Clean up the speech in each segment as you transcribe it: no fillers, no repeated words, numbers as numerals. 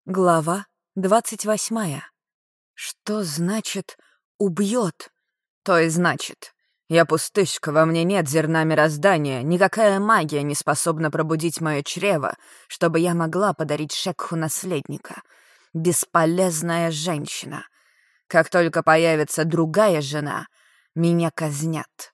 Глава 28. Что значит «убьет»? То и значит. Я пустышка, во мне нет зерна мироздания, никакая магия не способна пробудить мое чрево, чтобы я могла подарить Шекху наследника. Бесполезная женщина. Как только появится другая жена, меня казнят.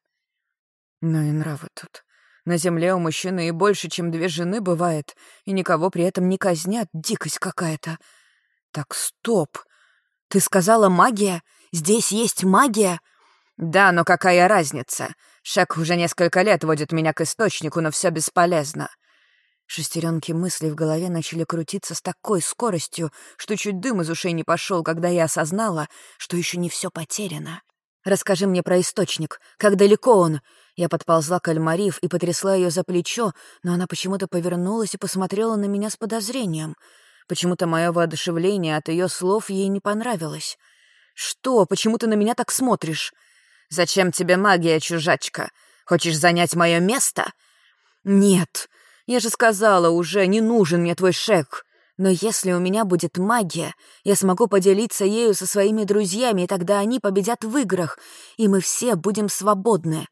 Ну и нравы тут. На земле у мужчины и больше, чем 2 жены бывает, и никого при этом не казнят. Дикость какая-то. Так, стоп. Ты сказала магия? Здесь есть магия? Да, но какая разница? Шек уже несколько лет водит меня к источнику, но все бесполезно. Шестеренки мыслей в голове начали крутиться с такой скоростью, что чуть дым из ушей не пошел, когда я осознала, что еще не все потеряно. «Расскажи мне про источник. Как далеко он?» Я подползла к Альмариф и потрясла ее за плечо, но она почему-то повернулась и посмотрела на меня с подозрением. Почему-то мое воодушевление от ее слов ей не понравилось. «Что? Почему ты на меня так смотришь?» «Зачем тебе магия, чужачка? Хочешь занять мое место?» «Нет, я же сказала уже, не нужен мне твой Шек. Но если у меня будет магия, я смогу поделиться ею со своими друзьями, и тогда они победят в играх, и мы все будем свободны».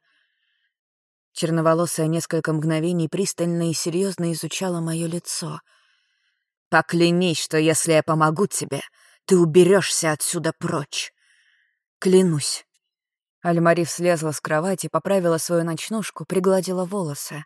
Черноволосая несколько мгновений пристально и серьезно изучала мое лицо. «Поклянись, что если я помогу тебе, ты уберешься отсюда прочь». «Клянусь». Альмариф слезла с кровати, поправила свою ночнушку, пригладила волосы.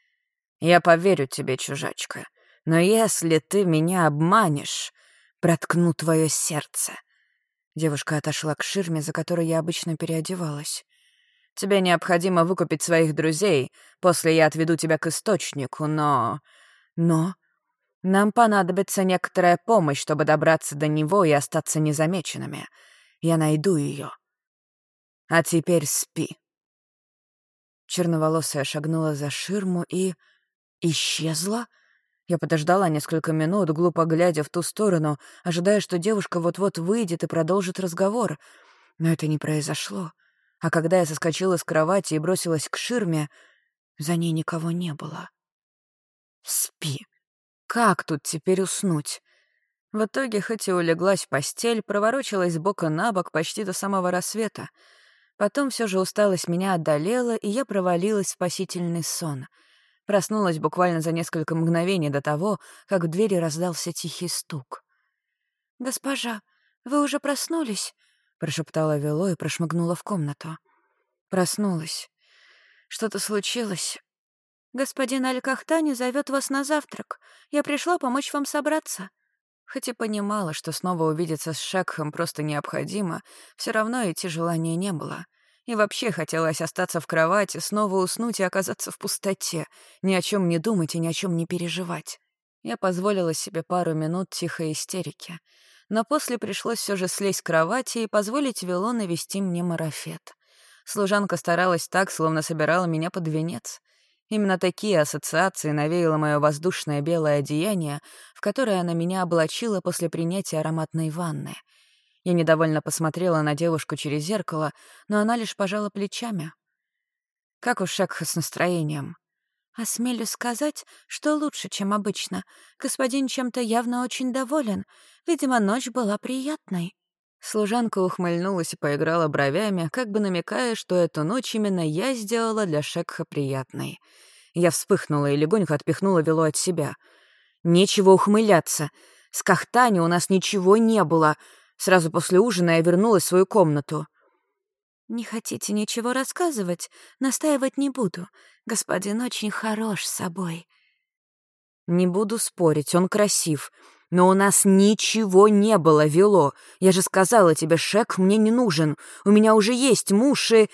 «Я поверю тебе, чужачка, но если ты меня обманешь, проткну твое сердце». Девушка отошла к ширме, за которой я обычно переодевалась. «Тебе необходимо выкупить своих друзей, после я отведу тебя к источнику, но...» «Но...» «Нам понадобится некоторая помощь, чтобы добраться до него и остаться незамеченными. Я найду ее. А теперь спи». Черноволосая шагнула за ширму и... исчезла? Я подождала несколько минут, глупо глядя в ту сторону, ожидая, что девушка вот-вот выйдет и продолжит разговор. Но это не произошло. А когда я соскочила с кровати и бросилась к ширме, за ней никого не было. Спи. Как тут теперь уснуть? В итоге, хоть и улеглась в постель, проворочилась с бока на бок почти до самого рассвета. Потом все же усталость меня одолела, и я провалилась в спасительный сон. Проснулась буквально за несколько мгновений до того, как в двери раздался тихий стук. «Госпожа, вы уже проснулись?» — прошептала Вело и прошмыгнула в комнату. Проснулась. Что-то случилось. «Господин Аль-Кахтани зовет вас на завтрак. Я пришла помочь вам собраться». Хоть и понимала, что снова увидеться с Шекхом просто необходимо, все равно идти желания не было. И вообще хотелось остаться в кровати, снова уснуть и оказаться в пустоте, ни о чем не думать и ни о чем не переживать. Я позволила себе пару минут тихой истерики. Но после пришлось все же слезть с кровати и позволить Вело навести мне марафет. Служанка старалась так, словно собирала меня под венец. Именно такие ассоциации навеяло мое воздушное белое одеяние, в которое она меня облачила после принятия ароматной ванны. Я недовольно посмотрела на девушку через зеркало, но она лишь пожала плечами. «Как у Шекха с настроением?» «Осмелюсь сказать, что лучше, чем обычно. Господин чем-то явно очень доволен. Видимо, ночь была приятной». Служанка ухмыльнулась и поиграла бровями, как бы намекая, что эту ночь именно я сделала для Шекха приятной. Я вспыхнула и легонько отпихнула Вело от себя. «Нечего ухмыляться. С Кахтани у нас ничего не было». Сразу после ужина я вернулась в свою комнату. «Не хотите ничего рассказывать? Настаивать не буду. Господин очень хорош с собой». «Не буду спорить, он красив. Но у нас ничего не было, Вело. Я же сказала тебе, Шек мне не нужен. У меня уже есть муж и...»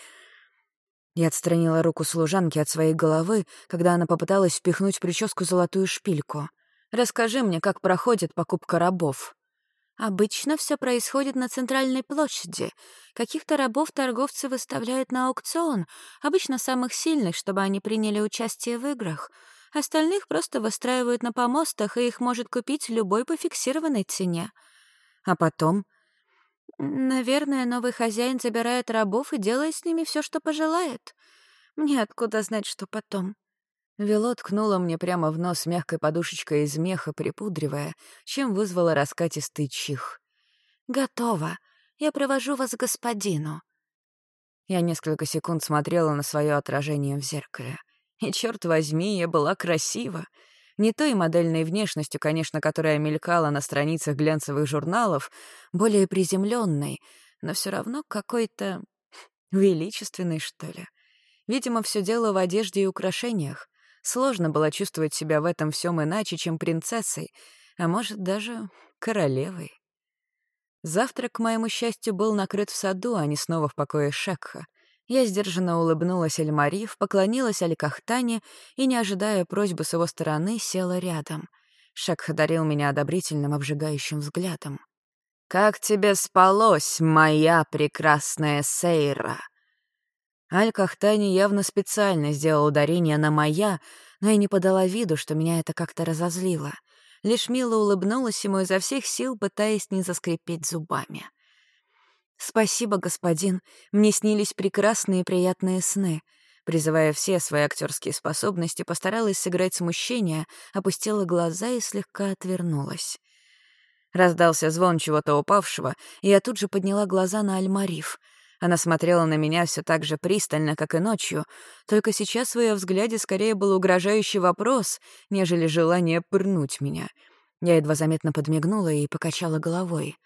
Я отстранила руку служанки от своей головы, когда она попыталась впихнуть в прическу золотую шпильку. «Расскажи мне, как проходит покупка рабов». «Обычно все происходит на центральной площади. Каких-то рабов торговцы выставляют на аукцион, обычно самых сильных, чтобы они приняли участие в играх. Остальных просто выстраивают на помостах, и их может купить любой по фиксированной цене. А потом...» «Наверное, новый хозяин забирает рабов и делает с ними все, что пожелает. Мне откуда знать, что потом?» Вело ткнула мне прямо в нос мягкой подушечкой из меха, припудривая, чем вызвала раскатистый чих. «Готово. Я провожу вас к господину». Я несколько секунд смотрела на свое отражение в зеркале. И, черт возьми, я была красива. Не той модельной внешностью, конечно, которая мелькала на страницах глянцевых журналов, более приземленной, но все равно какой-то величественной, что ли. Видимо, все дело в одежде и украшениях. Сложно было чувствовать себя в этом всем иначе, чем принцессой, а может, даже королевой. Завтрак, к моему счастью, был накрыт в саду, а не снова в покое Шекха. Я сдержанно улыбнулась Эль-Мариф, поклонилась Аль-Кахтане и, не ожидая просьбы с его стороны, села рядом. Шекх одарил меня одобрительным, обжигающим взглядом. «Как тебе спалось, моя прекрасная Сейра?» Аль-Кахтани явно специально сделал ударение на «моя», но и не подала виду, что меня это как-то разозлило. Лишь мило улыбнулась ему изо всех сил, пытаясь не заскрипеть зубами. «Спасибо, господин. Мне снились прекрасные и приятные сны». Призывая все свои актерские способности, постаралась сыграть смущение, опустила глаза и слегка отвернулась. Раздался звон чего-то упавшего, и я тут же подняла глаза на Аль-Мариф. Она смотрела на меня все так же пристально, как и ночью, только сейчас в ее взгляде скорее был угрожающий вопрос, нежели желание пырнуть меня. Я едва заметно подмигнула и покачала головой.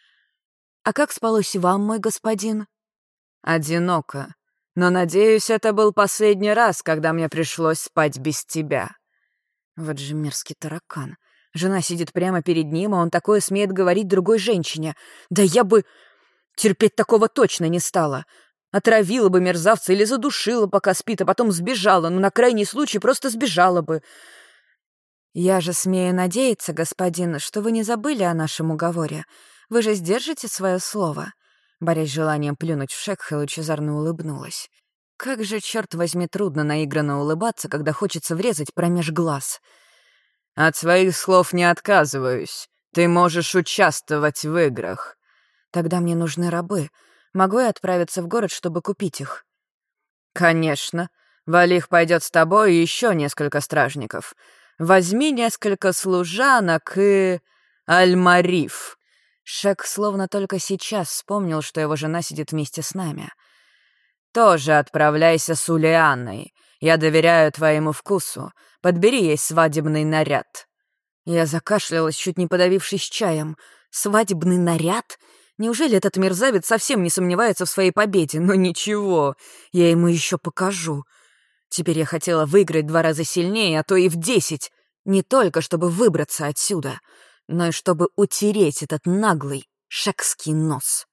«А как спалось вам, мой господин?» «Одиноко. Но, надеюсь, это был последний раз, когда мне пришлось спать без тебя». Вот же мерзкий таракан. Жена сидит прямо перед ним, а он такое смеет говорить другой женщине. Да я бы... терпеть такого точно не стала. Отравила бы мерзавца или задушила, пока спит, а потом сбежала, но на крайний случай просто сбежала бы. «Я же смею надеяться, господин, что вы не забыли о нашем уговоре. Вы же сдержите свое слово?» Борясь с желанием плюнуть в Шекха, лучезарно улыбнулась. Как же, черт возьми, трудно наигранно улыбаться, когда хочется врезать промеж глаз. «От своих слов не отказываюсь. Ты можешь участвовать в играх». «Тогда мне нужны рабы. Могу я отправиться в город, чтобы купить их?» «Конечно. Валих пойдет с тобой и еще несколько стражников. Возьми несколько служанок и... Аль-Мариф». Шек словно только сейчас вспомнил, что его жена сидит вместе с нами. «Тоже отправляйся с Улианной. Я доверяю твоему вкусу. Подбери ей свадебный наряд». Я закашлялась, чуть не подавившись чаем. «Свадебный наряд? Неужели этот мерзавец совсем не сомневается в своей победе? Но ничего, я ему еще покажу. Теперь я хотела выиграть 2 раза сильнее, а то и в 10. Не только чтобы выбраться отсюда, но и чтобы утереть этот наглый шекский нос».